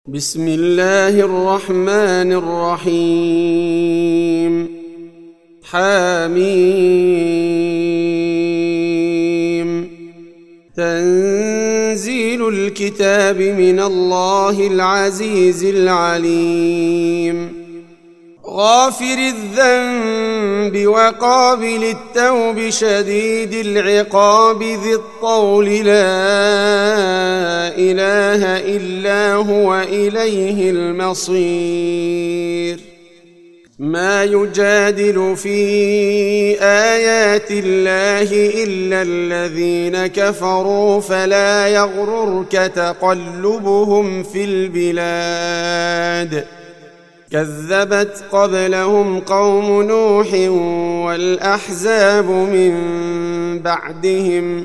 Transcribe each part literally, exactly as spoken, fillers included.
بسم الله الرحمن الرحيم. حميم. تنزيل الكتاب من الله العزيز العليم. غافر الذنب وقابل التوب شديد العقاب ذي الطول لا إله إلا هو إليه المصير. ما يجادل في آيات الله إلا الذين كفروا فلا يغررك تقلبهم في البلاد. كذبت قبلهم قوم نوح والأحزاب من بعدهم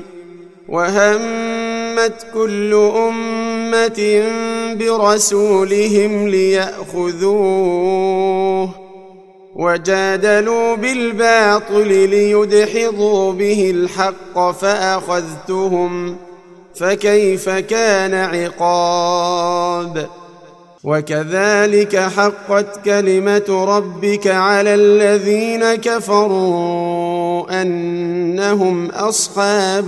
وهمت كل أمة برسولهم ليأخذوه وجادلوا بالباطل ليدحضوا به الحق فأخذتهم فكيف كان عقاب. وكذلك حقت كلمة ربك على الذين كفروا أنهم أصحاب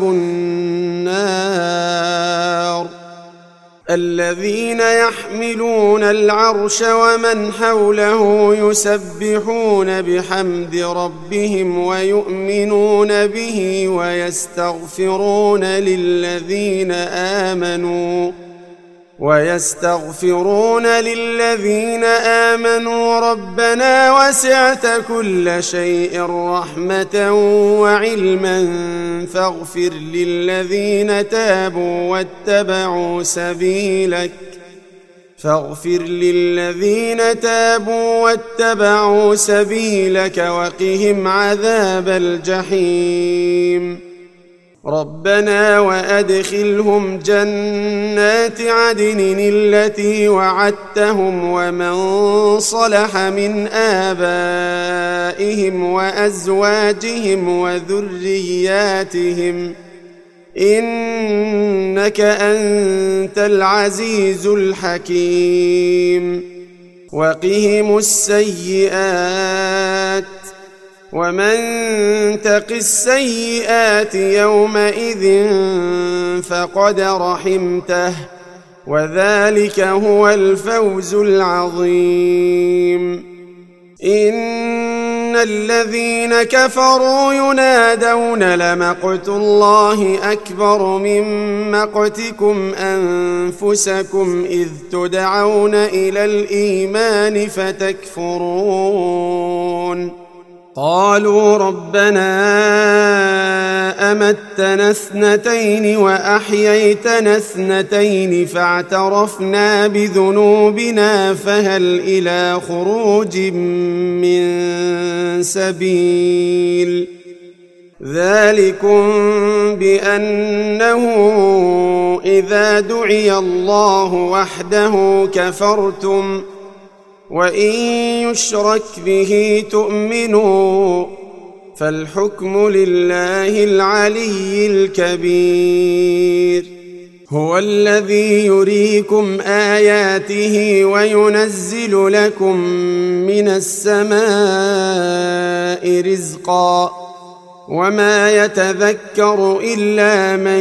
النار. الذين يحملون العرش ومن حوله يسبحون بحمد ربهم ويؤمنون به ويستغفرون للذين آمنوا ويستغفرون للذين آمنوا ربنا وسعت كل شيء رحمة وعلما فاغفر للذين تابوا واتبعوا سبيلك فاغفر للذين تابوا واتبعوا سبيلك وقهم عذاب الجحيم. ربنا وأدخلهم جنات عدن التي وعدتهم ومن صلح من آبائهم وأزواجهم وذرياتهم إنك أنت العزيز الحكيم. وقهم السيئات ومن تق السيئات يومئذ فقد رحمته وذلك هو الفوز العظيم. إن الذين كفروا ينادون لمقت الله أكبر من مقتكم أنفسكم إذ تدعون إلى الإيمان فتكفرون. قالوا ربنا أمتنا اثنتين وأحييتنا اثنتين فاعترفنا بذنوبنا فهل إلى خروج من سبيل. ذلكم بأنه إذا دعي الله وحده كفرتم وإن يشرك به تؤمنوا فالحكم لله العلي الكبير. هو الذي يريكم آياته وينزل لكم من السماء رزقا وما يتذكر إلا من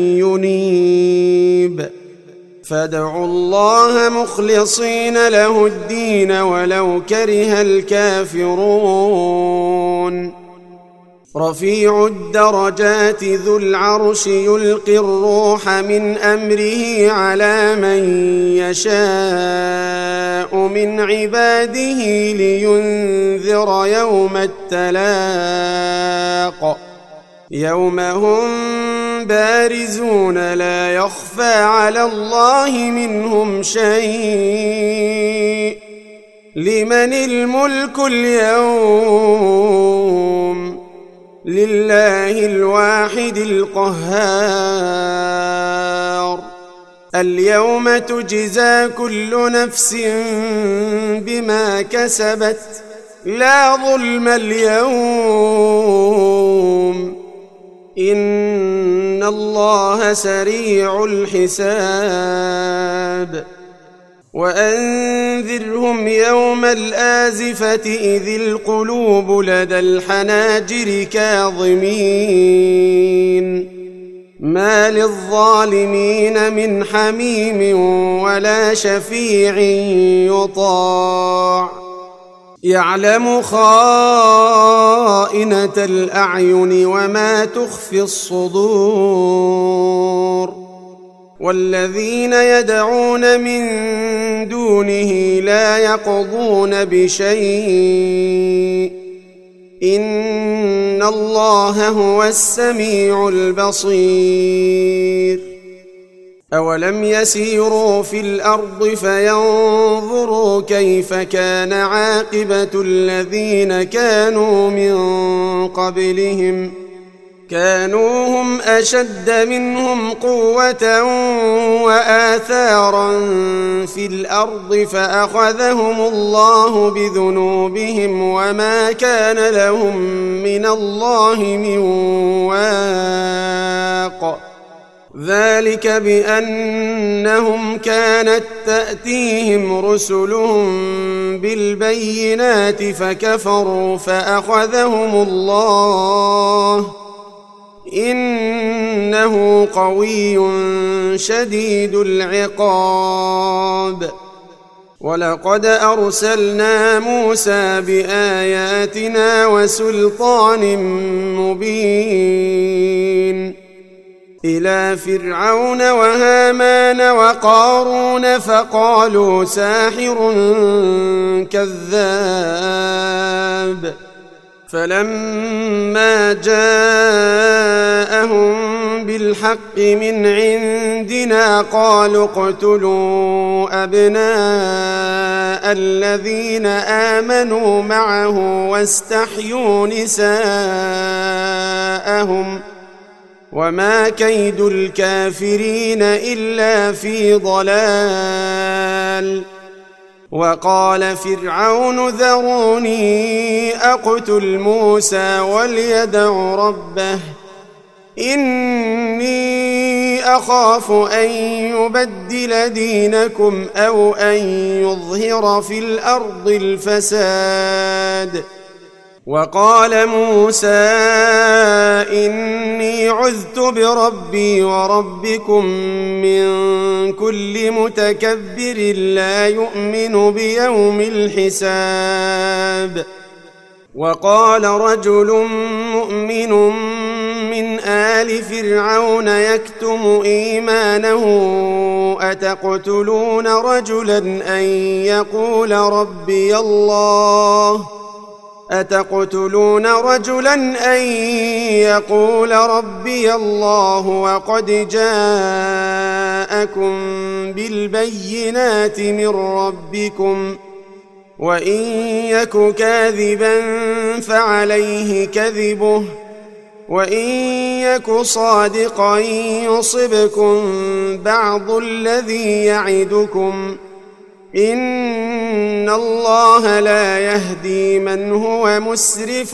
ينيب. فادعوا الله مخلصين له الدين ولو كره الكافرون. رفيع الدرجات ذو العرش يلقي الروح من أمره على من يشاء من عباده لينذر يوم التلاق يوم هم بارزون لا يخفى على الله منهم شيء. لمن الملك اليوم لله الواحد القهار. اليوم تجزى كل نفس بما كسبت لا ظلم اليوم إن الله سريع الحساب. وأنذرهم يوم الآزفة إذ القلوب لدى الحناجر كاظمين ما للظالمين من حميم ولا شفيع يطاع يعلم خائنة الأعين وما تخفي الصدور والذين يدعون من دونه لا يقضون بشيء إن الله هو السميع البصير أولم يسيروا في الأرض فينظروا كيف كان عاقبة الذين كانوا من قبلهم كانوا هم أشد منهم قوة وآثارا في الأرض فأخذهم الله بذنوبهم وما كان لهم من الله من واق ذلك بأنهم كانت تأتيهم رسلهم بالبينات فكفروا فأخذهم الله إنه قوي شديد العقاب ولقد أرسلنا موسى بآياتنا وسلطان مبين إلى فرعون وهامان وقارون فقالوا ساحر كذاب فلما جاءهم بالحق من عندنا قالوا اقتلوا أبناء الذين آمنوا معه واستحيوا نساءهم وما كيد الكافرين إلا في ضلال وقال فرعون ذروني أقتل موسى وليدع ربه إني أخاف أن يبدل دينكم أو أن يظهر في الأرض الفساد وقال موسى إني عذت بربي وربكم من كل متكبر لا يؤمن بيوم الحساب وقال رجل مؤمن من آل فرعون يكتم إيمانه أتقتلون رجلا أن يقول ربي الله أتقتلون رجلا أن يقول ربي الله وقد جاءكم بالبينات من ربكم وإن يك كاذبا فعليه كذبه وإن يك صادقا يصبكم بعض الذي يعدكم إن الله لا يهدي من هو مسرف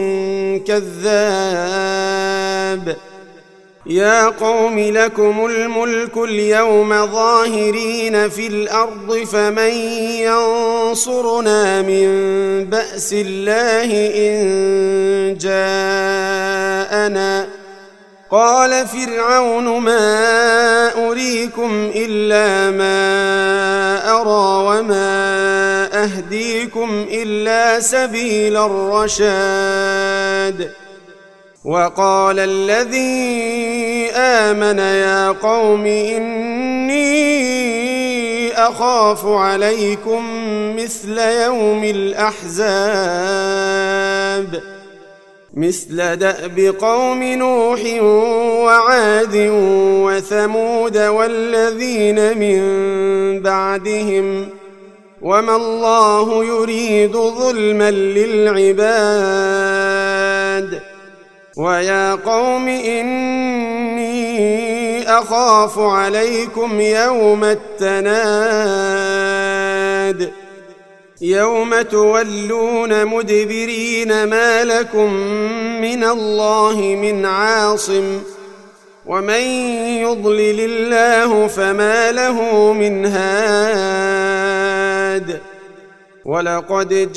كذاب يا قوم لكم الملك اليوم ظاهرين في الأرض فمن ينصرنا من بأس الله إن جاءنا قال فرعون ما أريكم إلا ما أرى وما أهديكم إلا سبيل الرشاد وقال الذي آمن يا قوم إني أخاف عليكم مثل يوم الأحزاب مثل دأب قوم نوح وعاد وثمود والذين من بعدهم وما الله يريد ظلما للعباد ويا قوم إني أخاف عليكم يوم التناد يوم تولون مدبرين ما لكم من الله من عاصم ومن يضلل الله فما له من هاد ولقد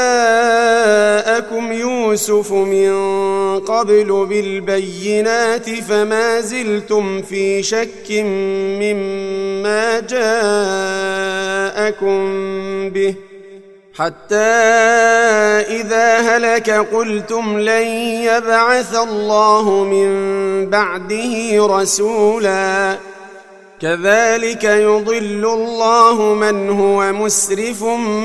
جاءكم يوسف من قبل بالبينات فما زلتم في شك مما جاءكم به حتى إذا هلك قلتم لن يبعث الله من بعده رسولا كذلك يضل الله من هو مسرف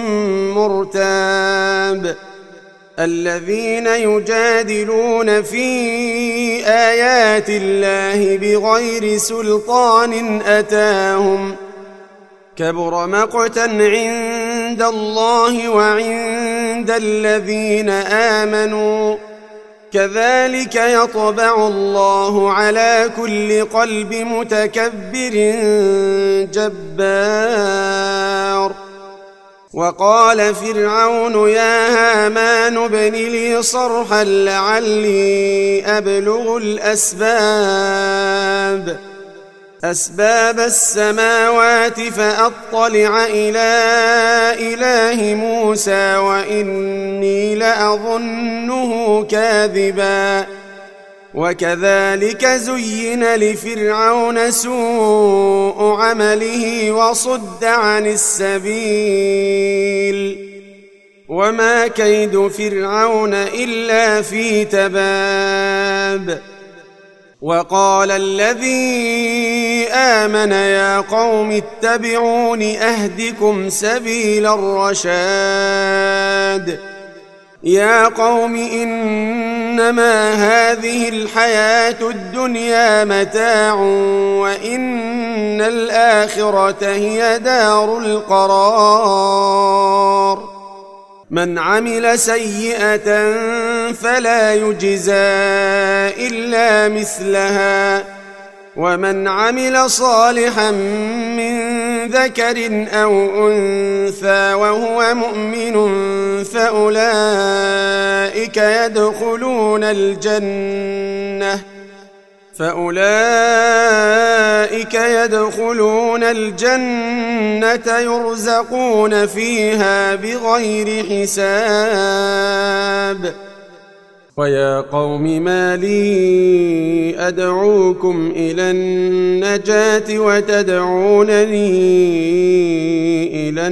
مرتاب الذين يجادلون في آيات الله بغير سلطان أتاهم كبر مقتا عند الله وعند الذين آمنوا كذلك يطبع الله على كل قلب متكبر جبار وقال فرعون يا هامان ابن لي صرحا لعلي أبلغ الأسباب أسباب السماوات فأطلع إلى إله موسى وإني لأظنه كاذبا وكذلك زين لفرعون سوء عمله وصد عن السبيل وما كيد فرعون إلا في تباب وقال الذي آمن يا قوم اتبعون أهدكم سبيل الرشاد يا قوم إنما هذه الحياة الدنيا متاع وإن الآخرة هي دار القرار من عمل سيئة فلا يجزى إلا مثلها ومن عمل صالحا من ذكر أو أنثى وهو مؤمن فأولئك يدخلون الجنة فأولئك يدخلون الجنة يرزقون فيها بغير حساب ويا قوم ما لي أدعوكم إلى النجاة وتدعونني إلى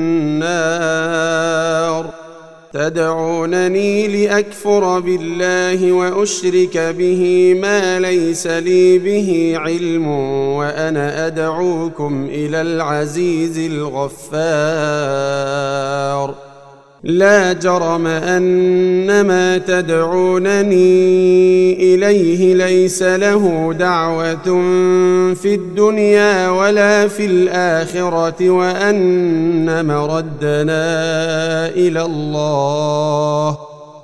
النار تدعونني لأكفر بالله وأشرك به ما ليس لي به علم وأنا أدعوكم إلى العزيز الغفار لا جرم أن ما تدعونني إليه ليس له دعوة في الدنيا ولا في الآخرة وأن مردنا إلى الله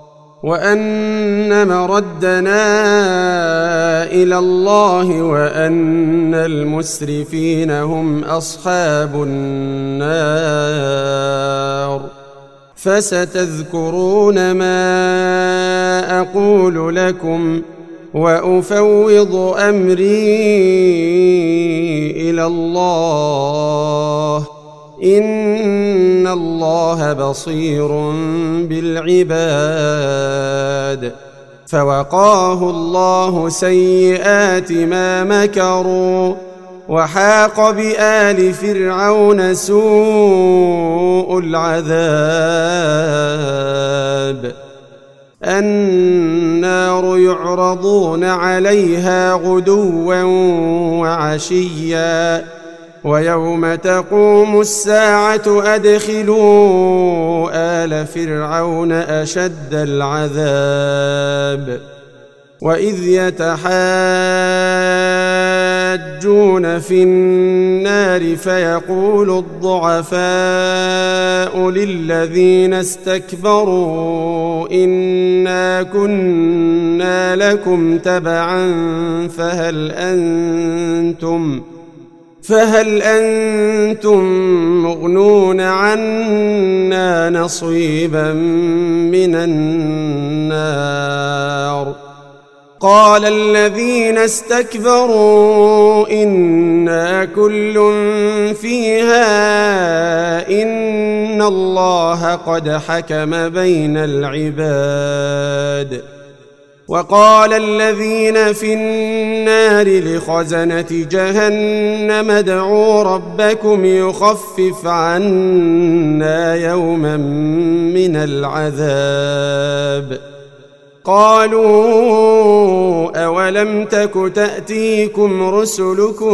وأن مردنا إلى الله وأن المسرفين هم أصحاب النار فستذكرون ما أقول لكم وأفوض أمري إلى الله إن الله بصير بالعباد فوقاه الله سيئات ما مكروا وحاق بآل فرعون سوء العذاب النار يعرضون عليها غدوا وعشيا ويوم تقوم الساعة أدخلوا آل فرعون أشد العذاب وإذ يتحاجون في النار فيقول الضعفاء للذين استكبروا إنا كنا لكم تبعا فهل أنتم فهل أنتم مغنون عنا نصيبا من النار قال الذين استكبروا إنا كل فيها إن إن الله قد حكم بين العباد. وقال الذين في النار لخزنة جهنم ادعوا ربكم يخفف عنا يوما من العذاب. قالوا أولم تك تأتيكم رسلكم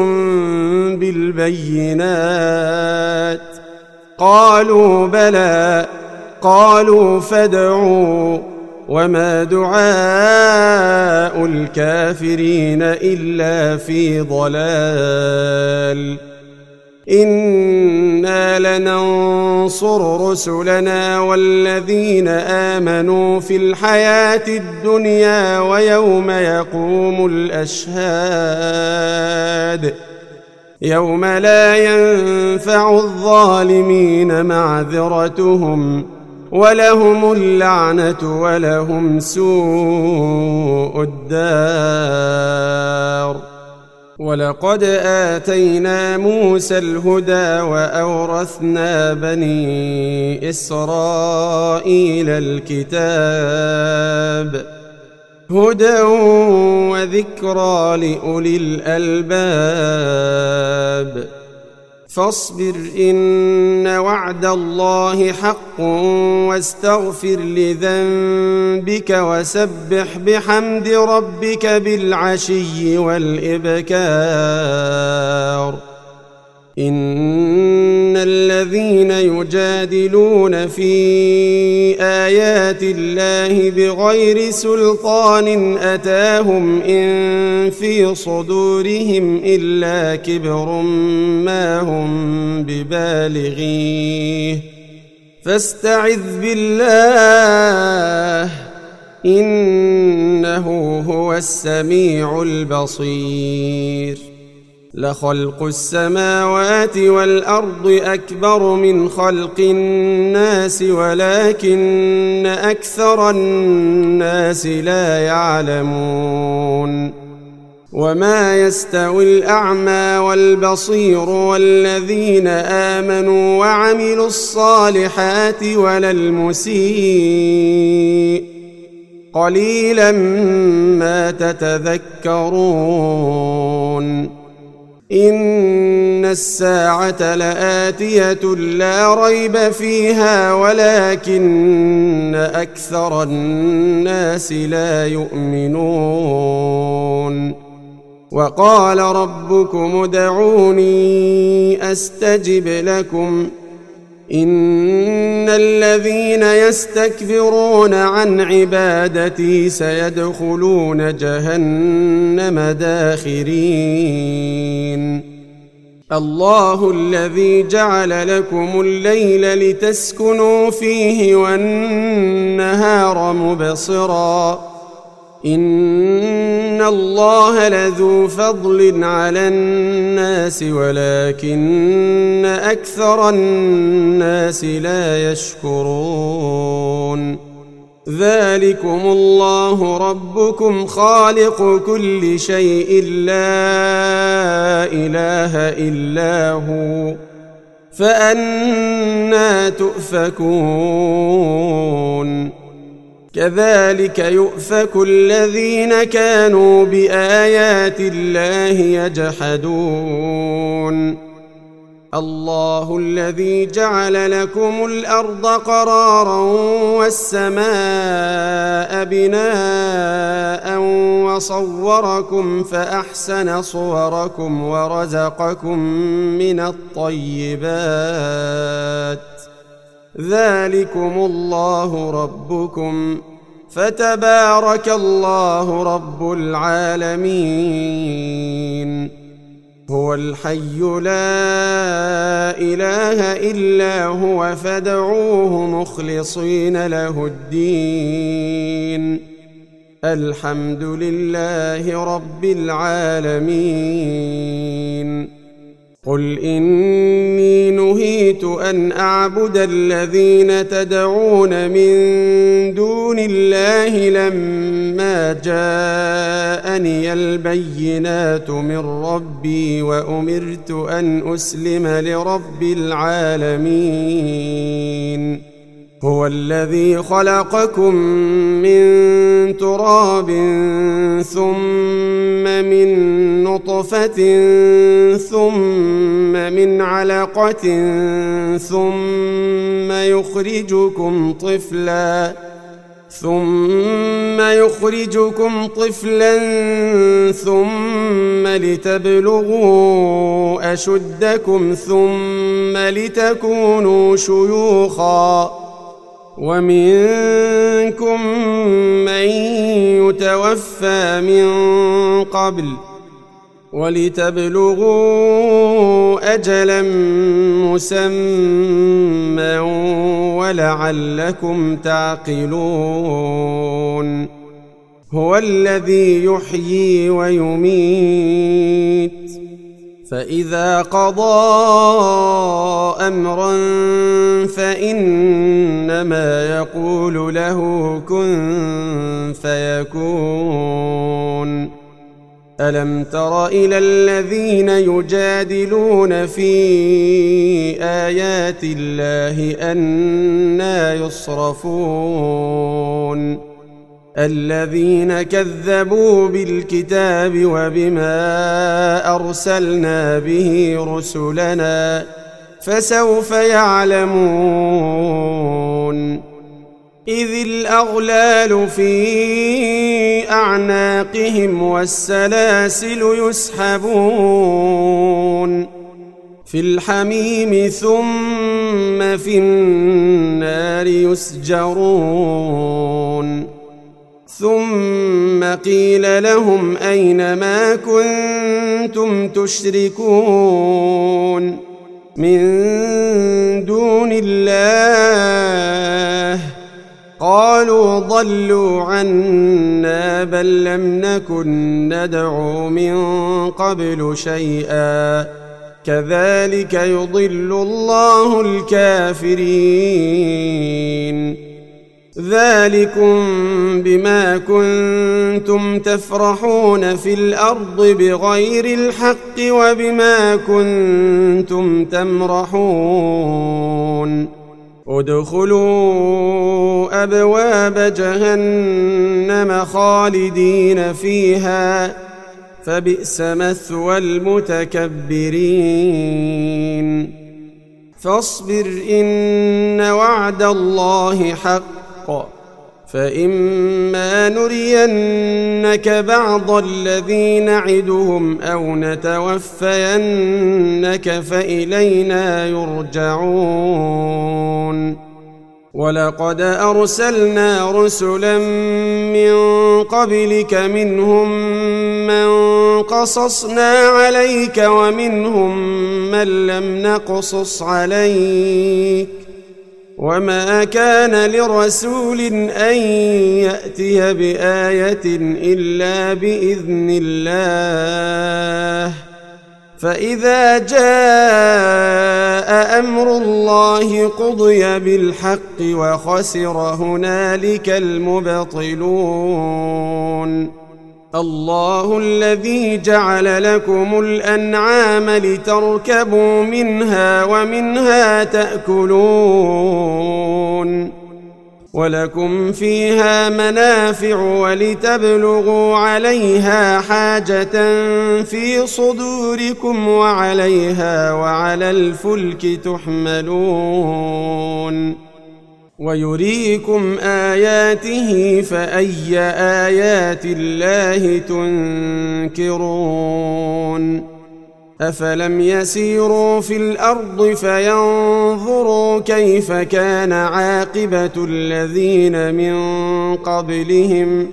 بالبينات؟ قالوا بلى. قالوا فادعوا. وما دعاء الكافرين إلا في ضلال. إنا لننصر رسلنا والذين آمنوا في الحياة الدنيا ويوم يقوم الأشهاد يوم لا ينفع الظالمين معذرتهم ولهم اللعنة ولهم سوء الدار. ولقد آتينا موسى الهدى وأورثنا بني إسرائيل الكتاب هدى وذكرى لأولي الألباب. فاصبر إن وعد الله حق واستغفر لذنبك وسبح بحمد ربك بالعشي والإبكار. إن الذين يجادلون في آيات الله بغير سلطان أتاهم إن في صدورهم إلا كبر ما هم ببالغيه فاستعذ بالله إنه هو السميع البصير. لخلق السماوات والأرض أكبر من خلق الناس ولكن أكثر الناس لا يعلمون. وما يستوي الأعمى والبصير والذين آمنوا وعملوا الصالحات ولا المسيء قليلا ما تتذكرون. إن الساعة لآتية لا ريب فيها ولكن أكثر الناس لا يؤمنون. وقال ربكم ادعوني أستجب لكم إن الذين يستكبرون عن عبادتي سيدخلون جهنم داخرين. الله الذي جعل لكم الليل لتسكنوا فيه والنهار مبصرا إن الله لذو فضل على الناس ولكن أكثر الناس لا يشكرون. ذلكم الله ربكم خالق كل شيء لا إله إلا هو فأنى تؤفكون. كذلك يؤفك الذين كانوا بآيات الله يجحدون. الله الذي جعل لكم الأرض قرارا والسماء بناء وصوركم فأحسن صوركم ورزقكم من الطيبات. ذلكم الله ربكم فتبارك الله رب العالمين. هو الحي لا إله إلا هو فادعوه مخلصين له الدين. الحمد لله رب العالمين. قل إني نهيت أن أعبد الذين تدعون من دون الله لما جاءني البينات من ربي وأمرت أن أسلم لرب العالمين هو الذي خلقكم من تراب ثم من نطفة ثم من علقة ثم يخرجكم طفلا ثم يخرجكم طفلا ثم لتبلغوا أشدكم ثم لتكونوا شيوخا ومنكم من يتوفى من قبل ولتبلغوا أجلا مسمى ولعلكم تعقلون هو الذي يحيي ويميت فإذا قضى أمرا فإنما يقول له كن فيكون ألم تر إلى الذين يجادلون في آيات الله أنى يصرفون الذين كذبوا بالكتاب وبما أرسلنا به رسلنا فسوف يعلمون إذ الأغلال في أعناقهم والسلاسل يسحبون في الحميم ثم في النار يسجرون ثم قيل لهم أين ما كنتم تشركون من دون الله قالوا ضلوا عنا بل لم نكن ندعو من قبل شيئا كذلك يضل الله الكافرين ذلكم بما كنتم تفرحون في الأرض بغير الحق وبما كنتم تمرحون ادخلوا أبواب جهنم خالدين فيها فبئس مثوى المتكبرين فاصبر إن وعد الله حق فإما نرينك بعض الذي نعدهم أو نتوفينك فإلينا يرجعون ولقد أرسلنا رسلا من قبلك منهم من قصصنا عليك ومنهم من لم نقصص عليك وما كان لرسول أن يأتي بآية إلا بإذن الله فإذا جاء أمر الله قضي بالحق وخسر هنالك المبطلون الله الذي جعل لكم الأنعام لتركبوا منها ومنها تأكلون ولكم فيها منافع ولتبلغوا عليها حاجة في صدوركم وعليها وعلى الفلك تحملون ويريكم آياته فأي آيات الله تنكرون أفلم يسيروا في الأرض فينظروا كيف كان عاقبة الذين من قبلهم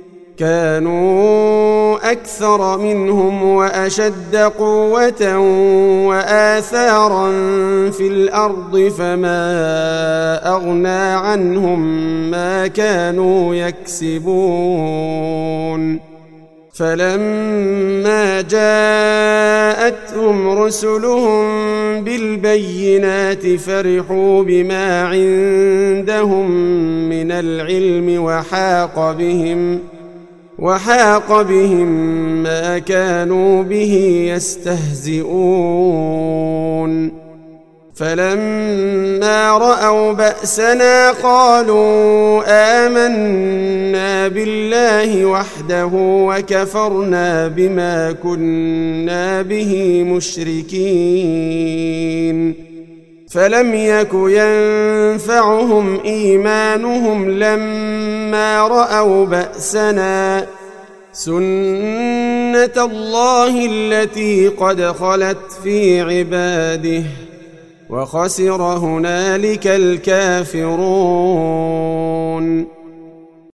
كانوا أكثر منهم وأشد قوة وآثارا في الأرض فما أغنى عنهم ما كانوا يكسبون فلما جاءتهم رسلهم بالبينات فرحوا بما عندهم من العلم وحاق بهم وحاق بهم ما كانوا به يستهزئون فلما رأوا بأسنا قالوا آمنا بالله وحده وكفرنا بما كنا به مشركين فلم يك ينفعهم إيمانهم لما رأوا بأسنا سنة الله التي قد خلت في عباده وخسر هنالك الكافرون